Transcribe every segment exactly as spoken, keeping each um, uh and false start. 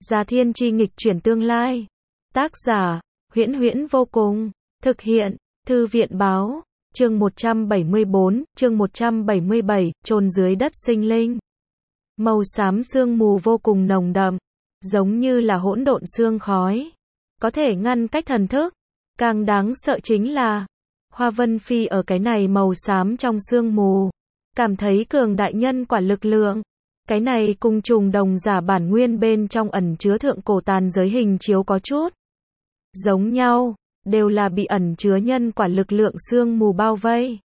Gia Thiên Chi nghịch chuyển tương lai. Tác giả, Huyễn Huyễn vô cùng. Thực hiện, Thư viện báo. Chương một trăm bảy mươi bốn, chương một trăm bảy mươi bảy, chôn dưới đất sinh linh. Màu xám sương mù vô cùng nồng đậm, giống như là hỗn độn sương khói, có thể ngăn cách thần thức. Càng đáng sợ chính là, Hoa Vân Phi ở cái này màu xám trong sương mù, cảm thấy cường đại nhân quả lực lượng. Cái này cùng trùng đồng giả bản nguyên bên trong ẩn chứa thượng cổ tàn giới hình chiếu có chút giống nhau, đều là bị ẩn chứa nhân quả lực lượng sương mù bao vây.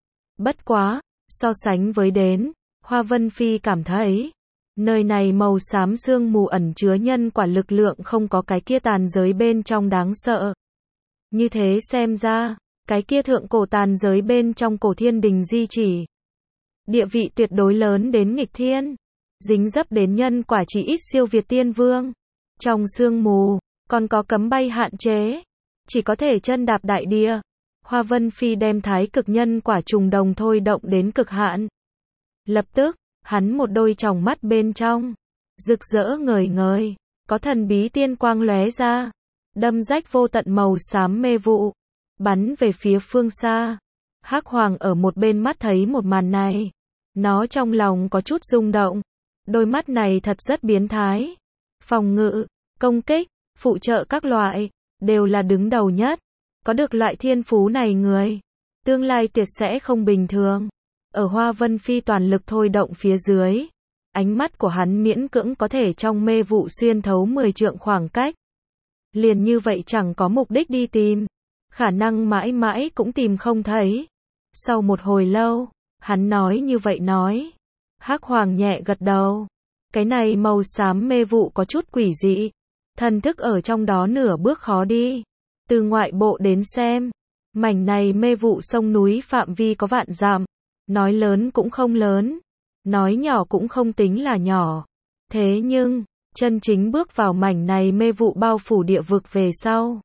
Bất quá, so sánh với đến, Hoa Vân Phi cảm thấy, nơi này màu xám sương mù ẩn chứa nhân quả lực lượng không có cái kia tàn giới bên trong đáng sợ. Như thế xem ra, cái kia thượng cổ tàn giới bên trong cổ thiên đình di chỉ, địa vị tuyệt đối lớn đến nghịch thiên, dính dấp đến nhân quả chỉ ít siêu việt tiên vương. Trong sương mù, còn có cấm bay hạn chế, chỉ có thể chân đạp đại địa. Hoa Vân Phi đem thái cực nhân quả trùng đồng thôi động đến cực hạn. Lập tức, hắn một đôi tròng mắt bên trong, rực rỡ ngời ngời, có thần bí tiên quang lóe ra, đâm rách vô tận màu xám mê vụ, bắn về phía phương xa. Hắc Hoàng ở một bên mắt thấy một màn này, nó trong lòng có chút rung động. Đôi mắt này thật rất biến thái. Phòng ngự, công kích, phụ trợ các loại, đều là đứng đầu nhất. Có được loại thiên phú này người, tương lai tuyệt sẽ không bình thường. Ở Hoa Vân Phi toàn lực thôi động phía dưới, ánh mắt của hắn miễn cưỡng có thể trong mê vụ xuyên thấu mười trượng khoảng cách. Liền như vậy chẳng có mục đích đi tìm, khả năng mãi mãi cũng tìm không thấy. Sau một hồi lâu, hắn nói như vậy nói. Hắc Hoàng nhẹ gật đầu. Cái này màu xám mê vụ có chút quỷ dị, thần thức ở trong đó nửa bước khó đi. Từ ngoại bộ đến xem, mảnh này mê vụ sông núi phạm vi có vạn dặm, nói lớn cũng không lớn, nói nhỏ cũng không tính là nhỏ. Thế nhưng, chân chính bước vào mảnh này mê vụ bao phủ địa vực về sau,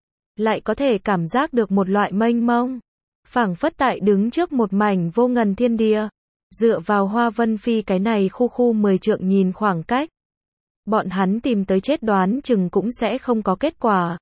lại có thể cảm giác được một loại mênh mông, phảng phất tại đứng trước một mảnh vô ngần thiên địa. Dựa vào Hoa Vân Phi cái này khu khu mười trượng nhìn khoảng cách, bọn hắn tìm tới chết đoán chừng cũng sẽ không có kết quả.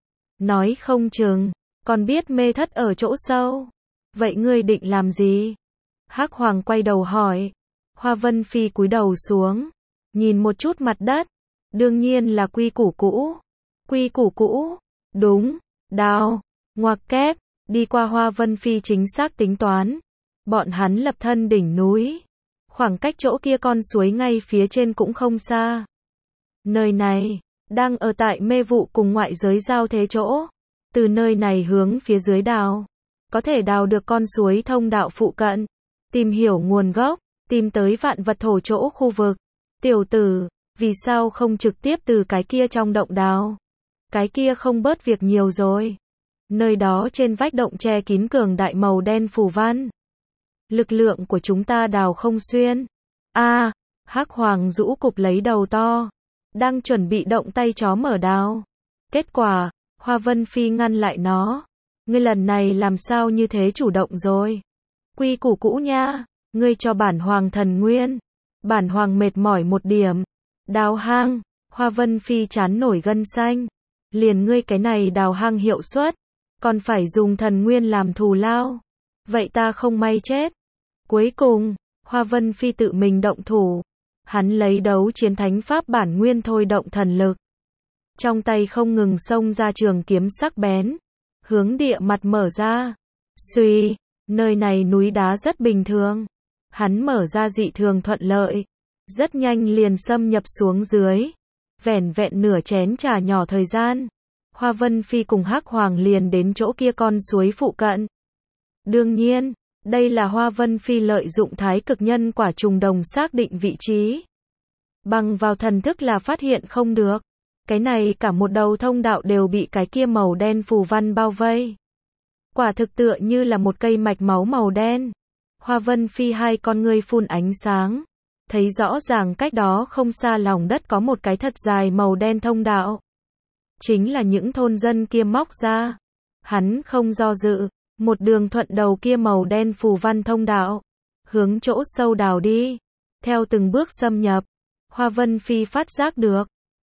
Nói không chừng, còn biết mê thất ở chỗ sâu. Vậy ngươi định làm gì? Hắc Hoàng quay đầu hỏi. Hoa Vân Phi cúi đầu xuống, nhìn một chút mặt đất. Đương nhiên là quy củ cũ. Quy củ cũ, đúng, đào, ngoặc kép, đi qua Hoa Vân Phi chính xác tính toán. Bọn hắn lập thân đỉnh núi, khoảng cách chỗ kia con suối ngay phía trên cũng không xa. Nơi này, đang ở tại mê vụ cùng ngoại giới giao thế chỗ. Từ nơi này hướng phía dưới đào, có thể đào được con suối thông đạo phụ cận, tìm hiểu nguồn gốc, tìm tới vạn vật thổ chỗ khu vực. Tiểu tử, vì sao không trực tiếp từ cái kia trong động đào? Cái kia không bớt việc nhiều rồi. Nơi đó trên vách động che kín cường đại màu đen phù văn. Lực lượng của chúng ta đào không xuyên. A, à, Hắc Hoàng rũ cụp lấy đầu to, đang chuẩn bị động tay chó mở đào. Kết quả, Hoa Vân Phi ngăn lại nó. Ngươi lần này làm sao như thế chủ động rồi? Quy củ cũ nha, ngươi cho bản hoàng thần nguyên. Bản hoàng mệt mỏi một điểm. Đào hang, Hoa Vân Phi chán nổi gân xanh. Liền ngươi cái này đào hang hiệu suất, còn phải dùng thần nguyên làm thù lao. Vậy ta không may chết. Cuối cùng, Hoa Vân Phi tự mình động thủ. Hắn lấy đấu chiến thánh pháp bản nguyên thôi động thần lực. Trong tay không ngừng xông ra trường kiếm sắc bén, hướng địa mặt mở ra. Xuy, nơi này núi đá rất bình thường. Hắn mở ra dị thường thuận lợi, rất nhanh liền xâm nhập xuống dưới. Vẻn vẹn nửa chén trà nhỏ thời gian, Hoa Vân Phi cùng Hắc Hoàng liền đến chỗ kia con suối phụ cận. Đương nhiên, đây là Hoa Vân Phi lợi dụng thái cực nhân quả trùng đồng xác định vị trí. Bằng vào thần thức là phát hiện không được. Cái này cả một đầu thông đạo đều bị cái kia màu đen phù văn bao vây. Quả thực tựa như là một cây mạch máu màu đen. Hoa Vân Phi hai con ngươi phun ánh sáng, thấy rõ ràng cách đó không xa lòng đất có một cái thật dài màu đen thông đạo. Chính là những thôn dân kia móc ra. Hắn không do dự, một đường thuận đầu kia màu đen phù văn thông đạo, hướng chỗ sâu đào đi. Theo từng bước xâm nhập, Hoa Vân Phi phát giác được,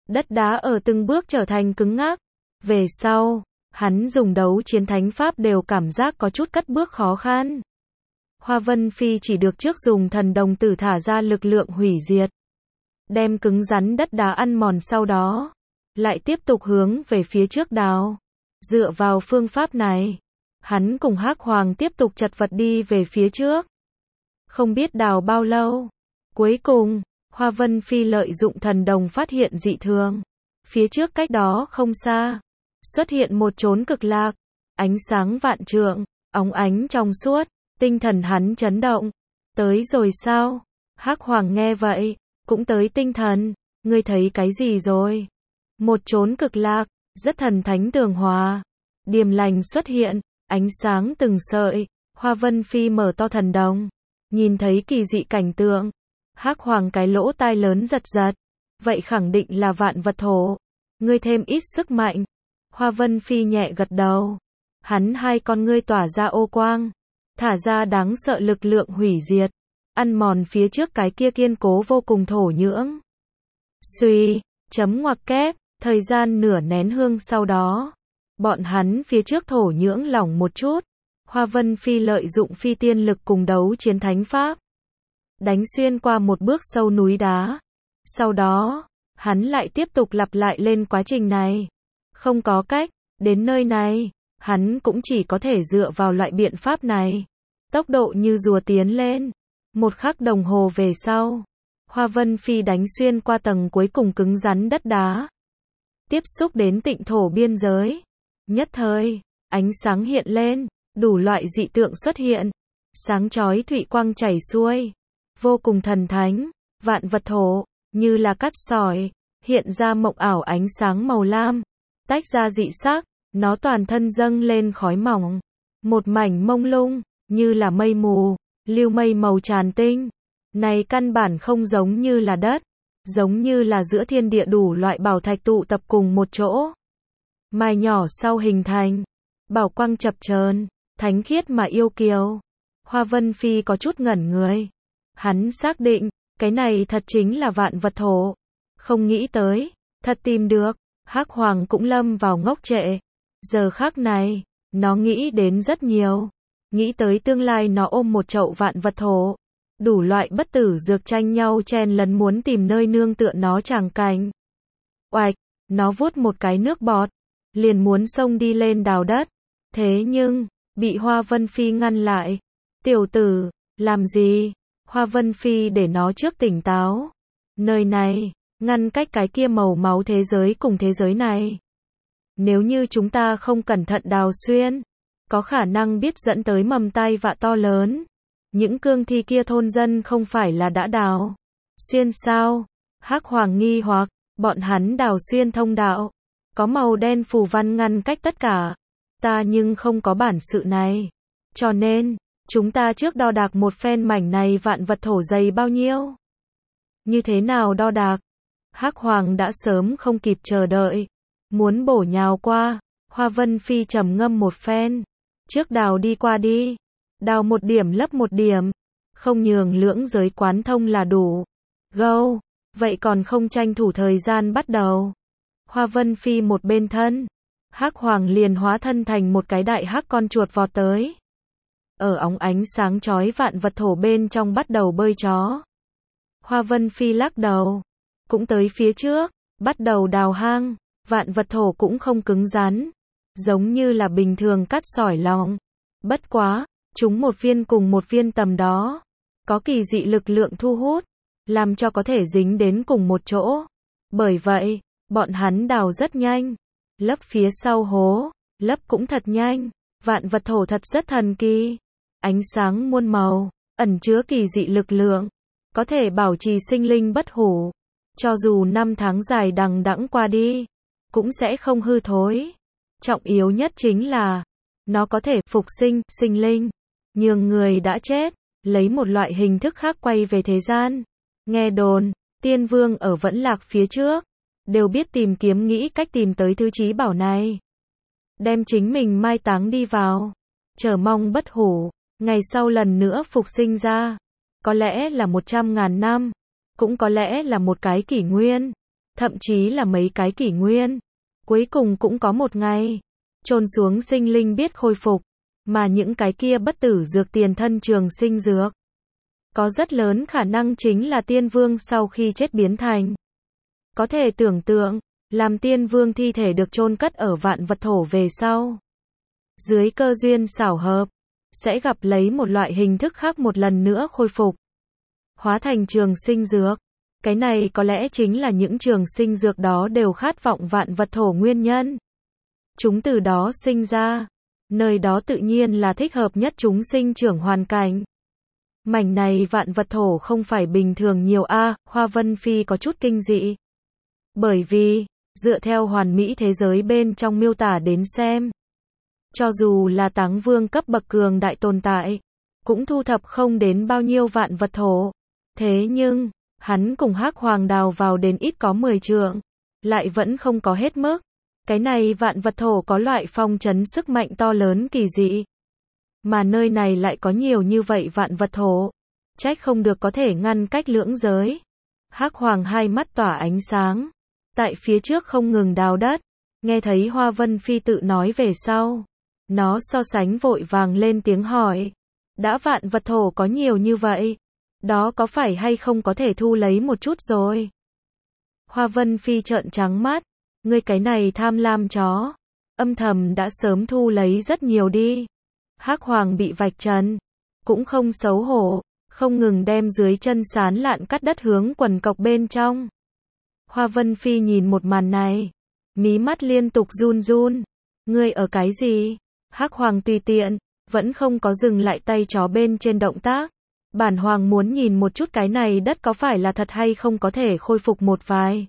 Đất đá ở từng bước trở thành cứng ngắc. Về sau, hắn dùng đấu chiến thánh pháp đều cảm giác có chút cất bước khó khăn. Hoa Vân Phi chỉ được trước dùng thần đồng tử thả ra lực lượng hủy diệt. Đem cứng rắn đất đá ăn mòn sau đó. Lại tiếp tục hướng về phía trước đào. Dựa vào phương pháp này, hắn cùng Hắc Hoàng tiếp tục chật vật đi về phía trước. Không biết đào bao lâu. Cuối cùng, Hoa Vân Phi lợi dụng thần đồng phát hiện dị thường. Phía trước cách đó không xa, xuất hiện một chốn cực lạc. Ánh sáng vạn trượng, óng ánh trong suốt, tinh thần hắn chấn động. Tới rồi sao? Hắc Hoàng nghe vậy, cũng tới tinh thần. Ngươi thấy cái gì rồi? Một chốn cực lạc, rất thần thánh tường hòa. Điềm lành xuất hiện, ánh sáng từng sợi. Hoa Vân Phi mở to thần đồng, nhìn thấy kỳ dị cảnh tượng. Hắc Hoàng cái lỗ tai lớn giật giật. Vậy khẳng định là vạn vật thổ. Ngươi thêm ít sức mạnh. Hoa Vân Phi nhẹ gật đầu. Hắn hai con ngươi tỏa ra ô quang, thả ra đáng sợ lực lượng hủy diệt, ăn mòn phía trước cái kia kiên cố vô cùng thổ nhưỡng. Suy, chấm ngoặc kép, thời gian nửa nén hương sau đó, bọn hắn phía trước thổ nhưỡng lỏng một chút. Hoa Vân Phi lợi dụng phi tiên lực cùng đấu chiến thánh pháp, đánh xuyên qua một bước sâu núi đá. Sau đó, hắn lại tiếp tục lặp lại lên quá trình này. Không có cách, đến nơi này, hắn cũng chỉ có thể dựa vào loại biện pháp này. Tốc độ như rùa tiến lên. Một khắc đồng hồ về sau, Hoa Vân Phi đánh xuyên qua tầng cuối cùng cứng rắn đất đá. Tiếp xúc đến tịnh thổ biên giới. Nhất thời, ánh sáng hiện lên, đủ loại dị tượng xuất hiện. Sáng chói thủy quang chảy xuôi. Vô cùng thần thánh, vạn vật thổ, như là cắt sỏi, hiện ra mộng ảo ánh sáng màu lam. Tách ra dị sắc, nó toàn thân dâng lên khói mỏng. Một mảnh mông lung, như là mây mù, lưu mây màu tràn tinh. Này căn bản không giống như là đất, giống như là giữa thiên địa đủ loại bảo thạch tụ tập cùng một chỗ. Mài nhỏ sau hình thành, bảo quang chập chờn, thánh khiết mà yêu kiều. Hoa Vân Phi có chút ngẩn người. Hắn xác định, cái này thật chính là vạn vật thổ. Không nghĩ tới, thật tìm được. Hắc Hoàng cũng lâm vào ngốc trệ. Giờ khắc này, nó nghĩ đến rất nhiều. Nghĩ tới tương lai nó ôm một chậu vạn vật thổ. Đủ loại bất tử dược tranh nhau chen lấn muốn tìm nơi nương tựa nó tràng cảnh. Oạch, nó vuốt một cái nước bọt. Liền muốn xông đi lên đào đất. Thế nhưng, bị Hoa Vân Phi ngăn lại. Tiểu tử, làm gì? Hoa Vân Phi để nó trước tỉnh táo. Nơi này, ngăn cách cái kia màu máu thế giới cùng thế giới này. Nếu như chúng ta không cẩn thận đào xuyên, có khả năng biết dẫn tới mầm tai vạ to lớn. Những cương thi kia thôn dân không phải là đã đào xuyên sao? Hắc Hoàng nghi hoặc, bọn hắn đào xuyên thông đạo, có màu đen phù văn ngăn cách tất cả. Ta nhưng không có bản sự này. Cho nên, chúng ta trước đo đạc một phen mảnh này vạn vật thổ dày bao nhiêu? Như thế nào đo đạc? Hắc Hoàng đã sớm không kịp chờ đợi, muốn bổ nhào qua. Hoa Vân Phi trầm ngâm một phen, trước đào đi qua đi, đào một điểm lấp một điểm, không nhường lưỡng giới quán thông là đủ. Gâu, vậy còn không tranh thủ thời gian bắt đầu. Hoa Vân Phi một bên thân, Hắc Hoàng liền hóa thân thành một cái đại hắc con chuột vọt tới. Ở óng ánh sáng chói vạn vật thổ bên trong bắt đầu bơi chó. Hoa Vân Phi lắc đầu, cũng tới phía trước, bắt đầu đào hang. Vạn vật thổ cũng không cứng rắn, giống như là bình thường cắt sỏi lòng. Bất quá, chúng một viên cùng một viên tầm đó, có kỳ dị lực lượng thu hút, làm cho có thể dính đến cùng một chỗ. Bởi vậy, bọn hắn đào rất nhanh, lấp phía sau hố, lấp cũng thật nhanh. Vạn vật thổ thật rất thần kỳ, ánh sáng muôn màu, ẩn chứa kỳ dị lực lượng, có thể bảo trì sinh linh bất hủ. Cho dù năm tháng dài đằng đẵng qua đi, cũng sẽ không hư thối. Trọng yếu nhất chính là, nó có thể phục sinh, sinh linh, nhường người đã chết, lấy một loại hình thức khác quay về thế gian. Nghe đồn, tiên vương ở vẫn lạc phía trước, đều biết tìm kiếm nghĩ cách tìm tới thứ chí bảo này. Đem chính mình mai táng đi vào, chờ mong bất hủ, ngày sau lần nữa phục sinh ra. Có lẽ là một trăm ngàn năm, cũng có lẽ là một cái kỷ nguyên. thậm chí là mấy cái kỷ nguyên. Cuối cùng cũng có một ngày, chôn xuống sinh linh biết khôi phục, mà những cái kia bất tử dược tiền thân trường sinh dược, có rất lớn khả năng chính là tiên vương sau khi chết biến thành. Có thể tưởng tượng, làm tiên vương thi thể được chôn cất ở vạn vật thổ về sau. Dưới cơ duyên xảo hợp, sẽ gặp lấy một loại hình thức khác một lần nữa khôi phục. Hóa thành trường sinh dược. Cái này có lẽ chính là những trường sinh dược đó đều khát vọng vạn vật thổ nguyên nhân. Chúng từ đó sinh ra. Nơi đó tự nhiên là thích hợp nhất chúng sinh trưởng hoàn cảnh. Mảnh này vạn vật thổ không phải bình thường nhiều a, à, Hoa Vân Phi có chút kinh dị. Bởi vì, dựa theo hoàn mỹ thế giới bên trong miêu tả đến xem, cho dù là Táng Vương cấp bậc cường đại tồn tại, cũng thu thập không đến bao nhiêu vạn vật thổ. Thế nhưng, hắn cùng Hắc Hoàng đào vào đến ít có mười trượng, lại vẫn không có hết mức. Cái này vạn vật thổ có loại phong trấn sức mạnh to lớn kỳ dị. Mà nơi này lại có nhiều như vậy vạn vật thổ. Trách không được có thể ngăn cách lưỡng giới. Hắc Hoàng hai mắt tỏa ánh sáng. Tại phía trước không ngừng đào đất. Nghe thấy Hoa Vân Phi tự nói về sau. Nó so sánh vội vàng lên tiếng hỏi. Đã vạn vật thổ có nhiều như vậy. Đó có phải hay không có thể thu lấy một chút rồi? Hoa Vân Phi trợn trắng mắt. Ngươi cái này tham lam chó. Âm thầm đã sớm thu lấy rất nhiều đi. Hắc Hoàng bị vạch trần. Cũng không xấu hổ. Không ngừng đem dưới chân sán lạn cắt đất hướng quần cộc bên trong. Hoa Vân Phi nhìn một màn này. Mí mắt liên tục run run. Ngươi ở cái gì? Hắc Hoàng tùy tiện. Vẫn không có dừng lại tay chó bên trên động tác. Bản Hoàng muốn nhìn một chút cái này đất có phải là thật hay không có thể khôi phục một vài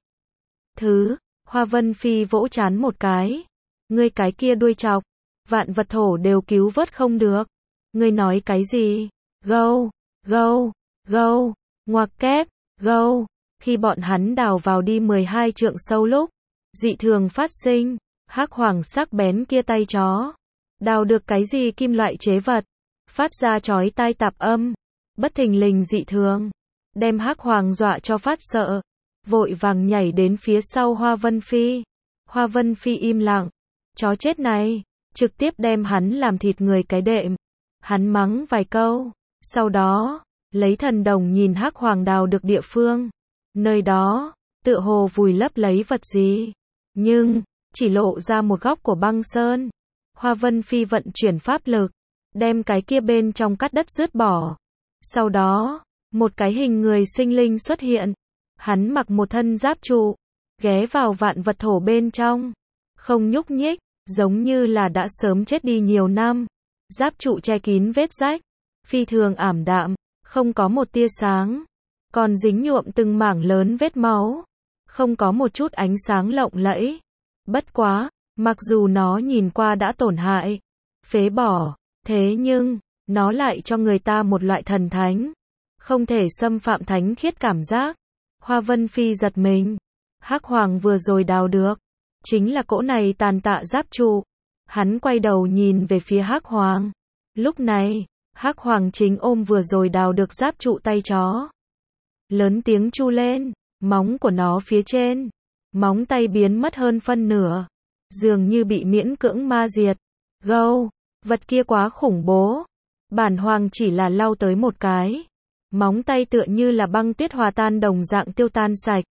thứ. Hoa Vân Phi vỗ chán một cái. Ngươi cái kia đuôi chọc. Vạn vật thổ đều cứu vớt không được. Ngươi nói cái gì? Gâu, gâu, gâu, ngoặc kép, gâu. Khi bọn hắn đào vào đi mười hai trượng sâu lúc, dị thường phát sinh. Hắc Hoàng sắc bén kia tay chó. Đào được cái gì kim loại chế vật. Phát ra chói tai tạp âm. Bất thình lình dị thường. Đem Hắc Hoàng dọa cho phát sợ. Vội vàng nhảy đến phía sau Hoa Vân Phi. Hoa Vân Phi im lặng. Chó chết này. Trực tiếp đem hắn làm thịt người cái đệm. Hắn mắng vài câu. Sau đó, lấy thần đồng nhìn Hắc Hoàng đào được địa phương. Nơi đó, tựa hồ vùi lấp lấy vật gì. Nhưng, chỉ lộ ra một góc của băng sơn. Hoa Vân Phi vận chuyển pháp lực. Đem cái kia bên trong cắt đất dứt bỏ. Sau đó, một cái hình người sinh linh xuất hiện. Hắn mặc một thân giáp trụ. Ghé vào vạn vật thổ bên trong. Không nhúc nhích. Giống như là đã sớm chết đi nhiều năm. Giáp trụ che kín vết rách. Phi thường ảm đạm. Không có một tia sáng. Còn dính nhuộm từng mảng lớn vết máu. Không có một chút ánh sáng lộng lẫy. Bất quá, mặc dù nó nhìn qua đã tổn hại, phế bỏ, thế nhưng, nó lại cho người ta một loại thần thánh. Không thể xâm phạm thánh khiết cảm giác. Hoa Vân Phi giật mình. Hắc Hoàng vừa rồi đào được. Chính là cỗ này tàn tạ giáp trụ. Hắn quay đầu nhìn về phía Hắc Hoàng. Lúc này, Hắc Hoàng chính ôm vừa rồi đào được giáp trụ tay chó. Lớn tiếng chu lên, móng của nó phía trên. Móng tay biến mất hơn phân nửa. Dường như bị miễn cưỡng ma diệt. Gâu, vật kia quá khủng bố. Bản Hoàng chỉ là lau tới một cái. Móng tay tựa như là băng tuyết hòa tan đồng dạng tiêu tan sạch.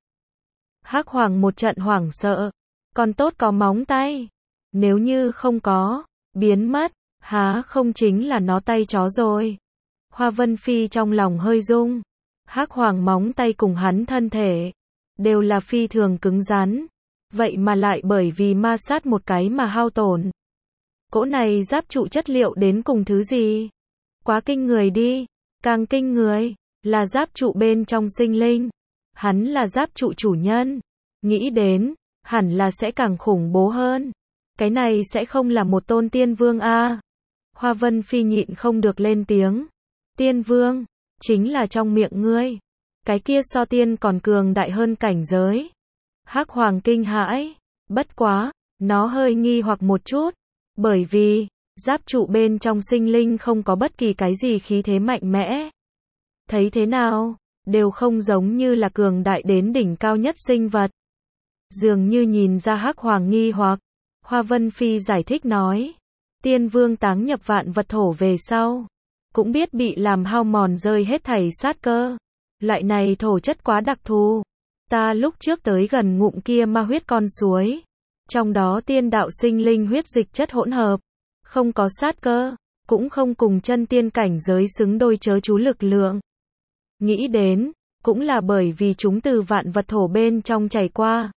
Hắc Hoàng một trận hoảng sợ. Còn tốt có móng tay. Nếu như không có, biến mất, há không chính là nó tay chó rồi. Hoa Vân Phi trong lòng hơi rung. Hắc Hoàng móng tay cùng hắn thân thể, đều là phi thường cứng rắn. Vậy mà lại bởi vì ma sát một cái mà hao tổn. Cỗ này giáp trụ chất liệu đến cùng thứ gì? Quá kinh người đi. Càng kinh người, là giáp trụ bên trong sinh linh. Hắn là giáp trụ chủ nhân. Nghĩ đến, hẳn là sẽ càng khủng bố hơn. Cái này sẽ không là một tôn tiên vương a. À. Hoa Vân Phi nhịn không được lên tiếng. Tiên vương, chính là trong miệng ngươi. Cái kia so tiên còn cường đại hơn cảnh giới. Hắc Hoàng kinh hãi. Bất quá, nó hơi nghi hoặc một chút. Bởi vì, giáp trụ bên trong sinh linh không có bất kỳ cái gì khí thế mạnh mẽ. Thấy thế nào, đều không giống như là cường đại đến đỉnh cao nhất sinh vật. Dường như nhìn ra Hắc Hoàng nghi hoặc, Hoa Vân Phi giải thích nói, Tiên Vương táng nhập vạn vật thổ về sau, cũng biết bị làm hao mòn rơi hết thảy sát cơ. Loại này thổ chất quá đặc thù. Ta lúc trước tới gần ngụm kia ma huyết con suối, trong đó tiên đạo sinh linh huyết dịch chất hỗn hợp, không có sát cơ, cũng không cùng chân tiên cảnh giới xứng đôi chớ chú lực lượng. Nghĩ đến, cũng là bởi vì chúng từ vạn vật thổ bên trong chảy qua,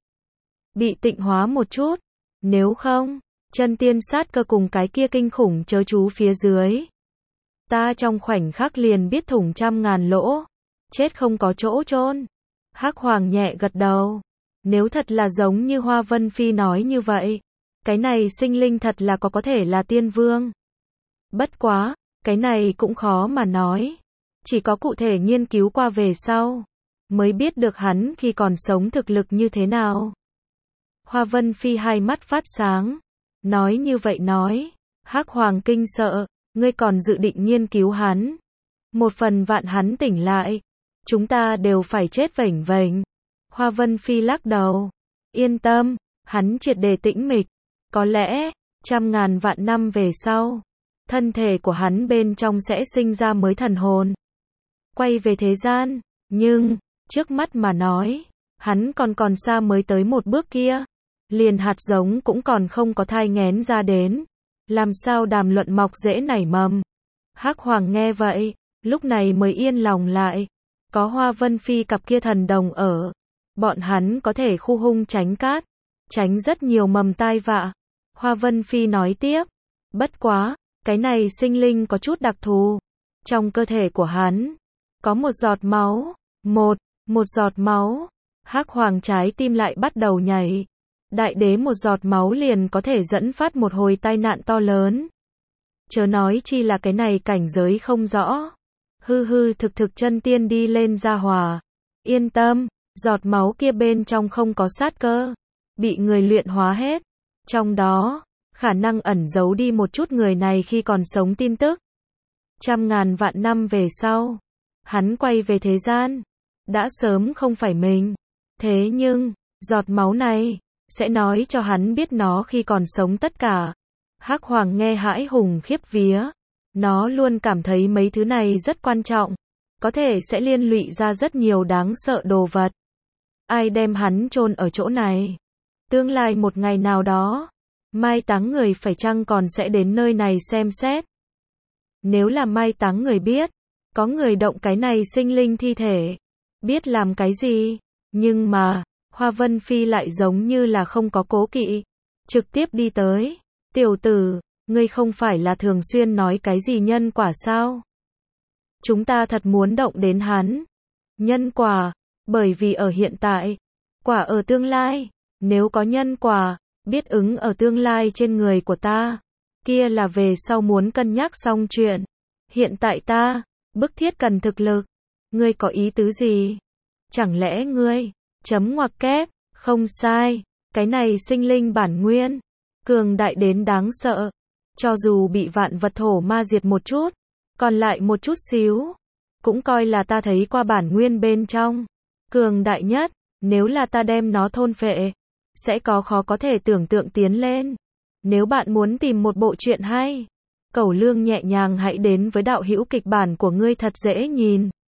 bị tịnh hóa một chút, nếu không, chân tiên sát cơ cùng cái kia kinh khủng chớ chú phía dưới. Ta trong khoảnh khắc liền biết thủng trăm ngàn lỗ, chết không có chỗ chôn. Hắc Hoàng nhẹ gật đầu. Nếu thật là giống như Hoa Vân Phi nói như vậy, cái này sinh linh thật là có có thể là tiên vương. Bất quá, cái này cũng khó mà nói. Chỉ có cụ thể nghiên cứu qua về sau, mới biết được hắn khi còn sống thực lực như thế nào. Hoa Vân Phi hai mắt phát sáng. Nói như vậy nói, Hắc Hoàng kinh sợ, ngươi còn dự định nghiên cứu hắn. Một phần vạn hắn tỉnh lại, chúng ta đều phải chết vểnh vểnh. Hoa Vân Phi lắc đầu. Yên tâm, hắn triệt để tĩnh mịch. Có lẽ, trăm ngàn vạn năm về sau, thân thể của hắn bên trong sẽ sinh ra mới thần hồn. Quay về thế gian, nhưng, trước mắt mà nói, hắn còn còn xa mới tới một bước kia. Liền hạt giống cũng còn không có thai nghén ra đến. Làm sao đàm luận mọc rễ nảy mầm. Hắc Hoàng nghe vậy, lúc này mới yên lòng lại. Có Hoa Vân Phi cặp kia thần đồng ở. Bọn hắn có thể khu hung tránh cát, tránh rất nhiều mầm tai vạ. Hoa Vân Phi nói tiếp. Bất quá, cái này sinh linh có chút đặc thù. Trong cơ thể của hắn, có một giọt máu. Một, một giọt máu. Hắc Hoàng trái tim lại bắt đầu nhảy. Đại đế một giọt máu liền có thể dẫn phát một hồi tai nạn to lớn. Chớ nói chi là cái này cảnh giới không rõ. Hư hư thực thực chân tiên đi lên gia hòa. Yên tâm, giọt máu kia bên trong không có sát cơ. Bị người luyện hóa hết. Trong đó, khả năng ẩn giấu đi một chút người này khi còn sống tin tức. Trăm ngàn vạn năm về sau, hắn quay về thế gian. Đã sớm không phải mình. Thế nhưng, giọt máu này sẽ nói cho hắn biết nó khi còn sống tất cả. Hắc Hoàng nghe hãi hùng khiếp vía. Nó luôn cảm thấy mấy thứ này rất quan trọng. Có thể sẽ liên lụy ra rất nhiều đáng sợ đồ vật. Ai đem hắn chôn ở chỗ này? Tương lai một ngày nào đó, mai táng người phải chăng còn sẽ đến nơi này xem xét? Nếu là mai táng người biết, có người động cái này sinh linh thi thể, biết làm cái gì? Nhưng mà, Hoa Vân Phi lại giống như là không có cố kỵ, trực tiếp đi tới. Tiểu tử, ngươi không phải là thường xuyên nói cái gì nhân quả sao? Chúng ta thật muốn động đến hắn. Nhân quả, bởi vì ở hiện tại, quả ở tương lai, nếu có nhân quả, biết ứng ở tương lai trên người của ta, kia là về sau muốn cân nhắc xong chuyện. Hiện tại ta, bức thiết cần thực lực. Ngươi có ý tứ gì? Chẳng lẽ ngươi, chấm ngoặc kép, không sai, cái này sinh linh bản nguyên, cường đại đến đáng sợ. Cho dù bị vạn vật thổ ma diệt một chút, còn lại một chút xíu, cũng coi là ta thấy qua bản nguyên bên trong. Cường đại nhất, nếu là ta đem nó thôn phệ, sẽ có khó có thể tưởng tượng tiến lên. Nếu bạn muốn tìm một bộ truyện hay, Cẩu Lương nhẹ nhàng hãy đến với đạo hữu kịch bản của ngươi thật dễ nhìn.